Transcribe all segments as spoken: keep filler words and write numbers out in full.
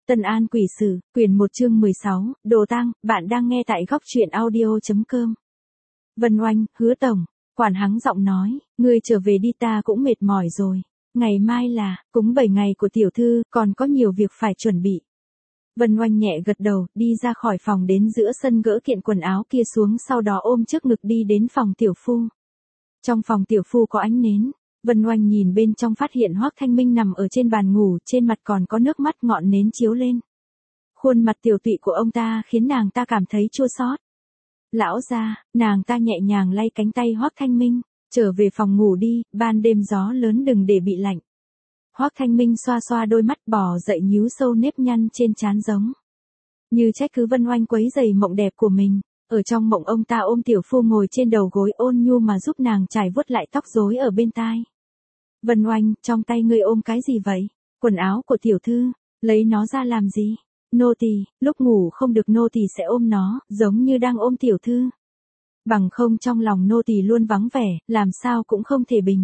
Tân An Quỷ Sử, quyển một chương mười sáu, Đồ Tang, bạn đang nghe tại góc truyện audio.com. Vân Oanh, Hứa Tổng, quản hắng giọng nói, ngươi trở về đi, ta cũng mệt mỏi rồi. Ngày mai là, cúng bảy ngày của tiểu thư, còn có nhiều việc phải chuẩn bị. Vân Oanh nhẹ gật đầu, đi ra khỏi phòng đến giữa sân gỡ kiện quần áo kia xuống, sau đó ôm trước ngực đi đến phòng tiểu phu. Trong phòng tiểu phu có ánh nến. Vân Oanh nhìn bên trong phát hiện Hoắc Thanh Minh nằm ở trên bàn ngủ, trên mặt còn có nước mắt ngọn nến chiếu lên. Khuôn mặt tiểu tụy của ông ta khiến nàng ta cảm thấy chua xót. Lão gia, nàng ta nhẹ nhàng lay cánh tay Hoắc Thanh Minh, trở về phòng ngủ đi, ban đêm gió lớn đừng để bị lạnh. Hoắc Thanh Minh xoa xoa đôi mắt, bò dậy nhíu sâu nếp nhăn trên trán giống như trách cứ Vân Oanh quấy rầy mộng đẹp của mình. Ở trong mộng ông ta ôm tiểu phu ngồi trên đầu gối ôn nhu mà giúp nàng chải vuốt lại tóc rối ở bên tai. Vân Oanh, trong tay ngươi ôm cái gì vậy? Quần áo của tiểu thư, lấy nó ra làm gì? Nô tỳ, lúc ngủ không được nô tỳ sẽ ôm nó, giống như đang ôm tiểu thư. Bằng không trong lòng nô tỳ luôn vắng vẻ, làm sao cũng không thể bình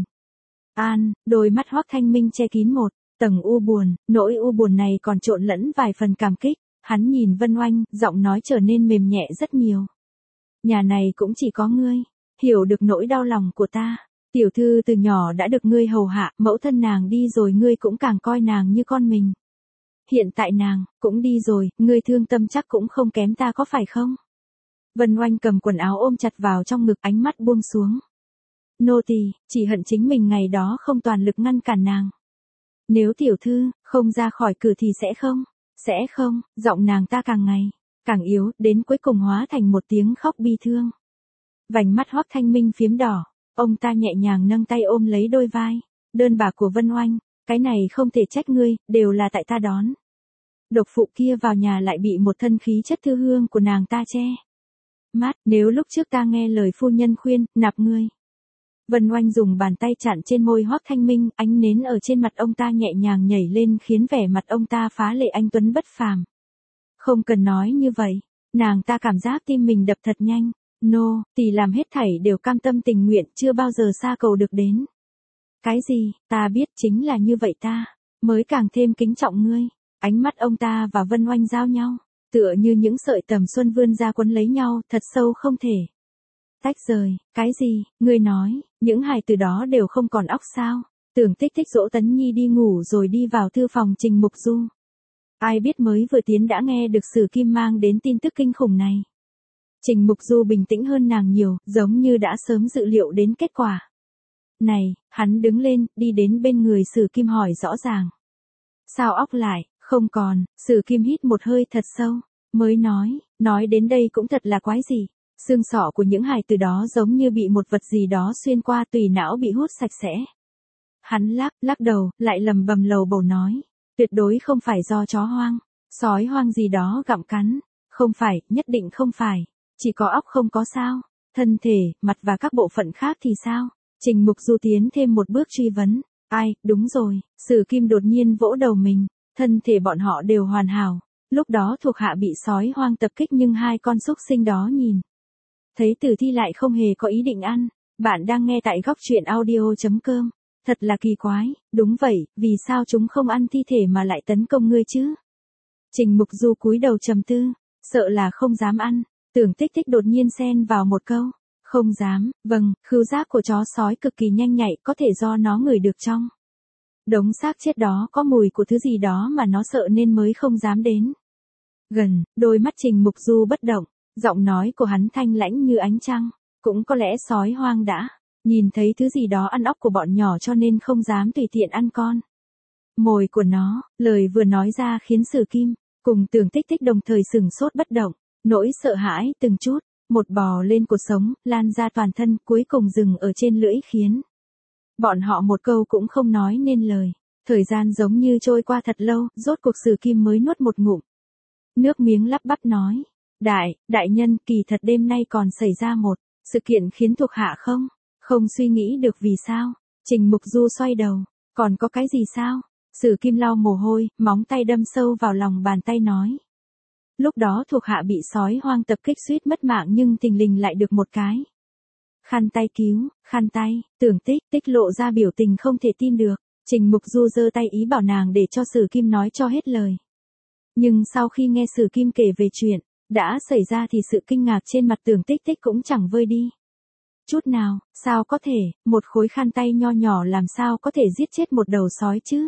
an. Đôi mắt Hoắc Thanh Minh che kín một tầng u buồn, nỗi u buồn này còn trộn lẫn vài phần cảm kích. Hắn nhìn Vân Oanh, giọng nói trở nên mềm nhẹ rất nhiều. Nhà này cũng chỉ có ngươi hiểu được nỗi đau lòng của ta. Tiểu thư từ nhỏ đã được ngươi hầu hạ, mẫu thân nàng đi rồi ngươi cũng càng coi nàng như con mình. Hiện tại nàng cũng đi rồi, ngươi thương tâm chắc cũng không kém ta có phải không? Vân Oanh cầm quần áo ôm chặt vào trong ngực, ánh mắt buông xuống. Nô tỳ chỉ hận chính mình ngày đó không toàn lực ngăn cản nàng. Nếu tiểu thư không ra khỏi cửa thì sẽ không, sẽ không, giọng nàng ta càng ngày càng yếu, đến cuối cùng hóa thành một tiếng khóc bi thương. Vành mắt Hoắc Thanh Minh phiếm đỏ, ông ta nhẹ nhàng nâng tay ôm lấy đôi vai đơn bạc của Vân Oanh, cái này không thể trách ngươi, đều là tại ta đón độc phụ kia vào nhà, lại bị một thân khí chất thư hương của nàng ta che mắt. Nếu lúc trước ta nghe lời phu nhân khuyên, nạp ngươi. Vân Oanh dùng bàn tay chặn trên môi Hoắc Thanh Minh, ánh nến ở trên mặt ông ta nhẹ nhàng nhảy lên khiến vẻ mặt ông ta phá lệ anh tuấn bất phàm. Không cần nói như vậy, nàng ta cảm giác tim mình đập thật nhanh. Nô, tỷ làm hết thảy đều cam tâm tình nguyện, chưa bao giờ xa cầu được đến. Cái gì, ta biết chính là như vậy ta mới càng thêm kính trọng ngươi. Ánh mắt ông ta và Vân Oanh giao nhau, tựa như những sợi tầm xuân vươn ra quấn lấy nhau, thật sâu không thể tách rời. Cái gì, ngươi nói, những hài từ đó đều không còn óc sao? Tưởng Tích Tích dỗ Tấn Nhi đi ngủ rồi đi vào thư phòng Trình Mục Du. Ai biết mới vừa tiến đã nghe được Sử Kim mang đến tin tức kinh khủng này. Trình Mục Du bình tĩnh hơn nàng nhiều, giống như đã sớm dự liệu đến kết quả này. Hắn đứng lên, đi đến bên người Sử Kim hỏi rõ ràng. Sao óc lại, không còn? Sử Kim hít một hơi thật sâu, mới nói, nói đến đây cũng thật là quái gì. Xương sọ của những hài từ đó giống như bị một vật gì đó xuyên qua, tùy não bị hút sạch sẽ. Hắn lắc, lắc đầu, lại lầm bầm lầu bầu nói, tuyệt đối không phải do chó hoang, sói hoang gì đó gặm cắn. Không phải, nhất định không phải. Chỉ có óc không có sao? Thân thể, mặt và các bộ phận khác thì sao? Trình Mục Du tiến thêm một bước truy vấn. Ai, đúng rồi, Sử Kim đột nhiên vỗ đầu mình. Thân thể bọn họ đều hoàn hảo. Lúc đó thuộc hạ bị sói hoang tập kích nhưng hai con súc sinh đó nhìn thấy tử thi lại không hề có ý định ăn. Bạn đang nghe tại góc truyện audio.com. Thật là kỳ quái, đúng vậy, vì sao chúng không ăn thi thể mà lại tấn công ngươi chứ? Trình Mục Du cúi đầu trầm tư, sợ là không dám ăn. Tưởng Tích Tích đột nhiên xen vào một câu, không dám, vâng, khứu giác của chó sói cực kỳ nhanh nhạy, có thể do nó ngửi được trong đống xác chết đó có mùi của thứ gì đó mà nó sợ nên mới không dám đến gần. Đôi mắt Trình Mục Du bất động, giọng nói của hắn thanh lãnh như ánh trăng. Cũng có lẽ sói hoang đã nhìn thấy thứ gì đó ăn óc của bọn nhỏ cho nên không dám tùy tiện ăn con mồi của nó. Lời vừa nói ra khiến Sử Kim cùng Tưởng Tích Tích đồng thời sừng sốt bất động. Nỗi sợ hãi từng chút một bò lên cuộc sống, lan ra toàn thân, cuối cùng dừng ở trên lưỡi khiến bọn họ một câu cũng không nói nên lời. Thời gian giống như trôi qua thật lâu, rốt cuộc Sử Kim mới nuốt một ngụm nước miếng, lắp bắp nói, đại, đại nhân, kỳ thật đêm nay còn xảy ra một sự kiện khiến thuộc hạ không không suy nghĩ được vì sao. Trình Mục Du xoay đầu, còn có cái gì sao? Sử Kim lau mồ hôi, móng tay đâm sâu vào lòng bàn tay nói, lúc đó thuộc hạ bị sói hoang tập kích suýt mất mạng nhưng thình lình lại được một cái khăn tay cứu. Khăn tay? Tưởng Tích Tích lộ ra biểu tình không thể tin được. Trình Mục Du giơ tay ý bảo nàng để cho Sử Kim nói cho hết lời. Nhưng sau khi nghe Sử Kim kể về chuyện đã xảy ra thì sự kinh ngạc trên mặt Tưởng Tích Tích cũng chẳng vơi đi chút nào. Sao có thể, một khối khăn tay nho nhỏ làm sao có thể giết chết một đầu sói chứ?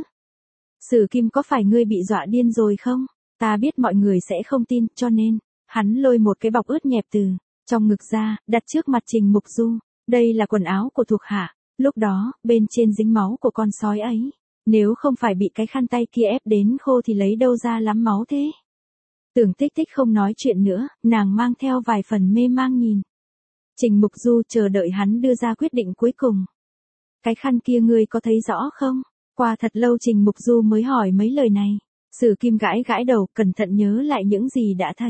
Sử Kim, có phải ngươi bị dọa điên rồi không? Ta biết mọi người sẽ không tin, cho nên, hắn lôi một cái bọc ướt nhẹp từ trong ngực ra, đặt trước mặt Trình Mục Du. Đây là quần áo của thuộc hạ, lúc đó, bên trên dính máu của con sói ấy. Nếu không phải bị cái khăn tay kia ép đến khô thì lấy đâu ra lắm máu thế? Tưởng Tích Tích không nói chuyện nữa, nàng mang theo vài phần mê mang nhìn Trình Mục Du, chờ đợi hắn đưa ra quyết định cuối cùng. Cái khăn kia ngươi có thấy rõ không? Qua thật lâu Trình Mục Du mới hỏi mấy lời này. Sử Kim gãi gãi đầu, cẩn thận nhớ lại những gì đã thấy.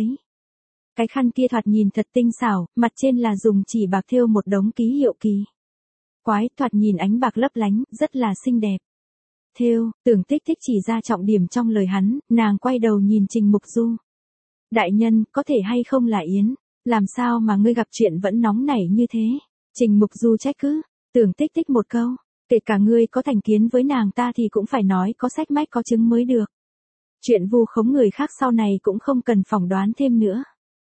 Cái khăn kia thoạt nhìn thật tinh xảo, mặt trên là dùng chỉ bạc thêu một đống ký hiệu kỳ quái, thoạt nhìn ánh bạc lấp lánh, rất là xinh đẹp. Thêu, Tưởng Tích Tích chỉ ra trọng điểm trong lời hắn, nàng quay đầu nhìn Trình Mục Du. Đại nhân, có thể hay không là Yến? Làm sao mà ngươi gặp chuyện vẫn nóng nảy như thế? Trình Mục Du trách cứ. Tưởng Tích Tích một câu. Kể cả ngươi có thành kiến với nàng ta thì cũng phải nói có sách mách có chứng mới được. Chuyện vu khống người khác sau này cũng không cần phỏng đoán thêm nữa.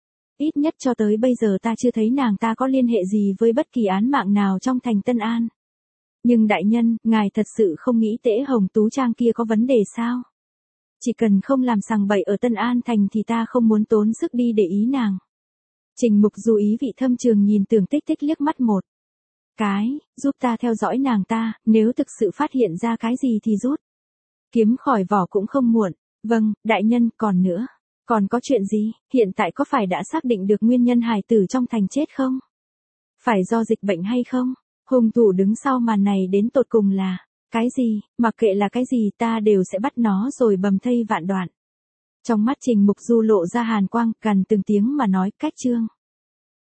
Ít nhất cho tới bây giờ ta chưa thấy nàng ta có liên hệ gì với bất kỳ án mạng nào trong thành Tân An. Nhưng đại nhân, ngài thật sự không nghĩ Tễ Hồng Tú Trang kia có vấn đề sao? Chỉ cần không làm sằng bậy ở Tân An thành thì ta không muốn tốn sức đi để ý nàng. Trình Mục Du ý vị thâm trường nhìn Tưởng Tích Tích liếc mắt một cái, giúp ta theo dõi nàng ta, nếu thực sự phát hiện ra cái gì thì rút kiếm khỏi vỏ cũng không muộn. Vâng, đại nhân, còn nữa. Còn có chuyện gì, hiện tại có phải đã xác định được nguyên nhân hài tử trong thành chết không? Phải do dịch bệnh hay không? Hung thủ đứng sau màn này đến tột cùng là cái gì, mặc kệ là cái gì ta đều sẽ bắt nó rồi bầm thây vạn đoạn. Trong mắt Trình Mục Du lộ ra hàn quang, gần từng tiếng mà nói, cách chương.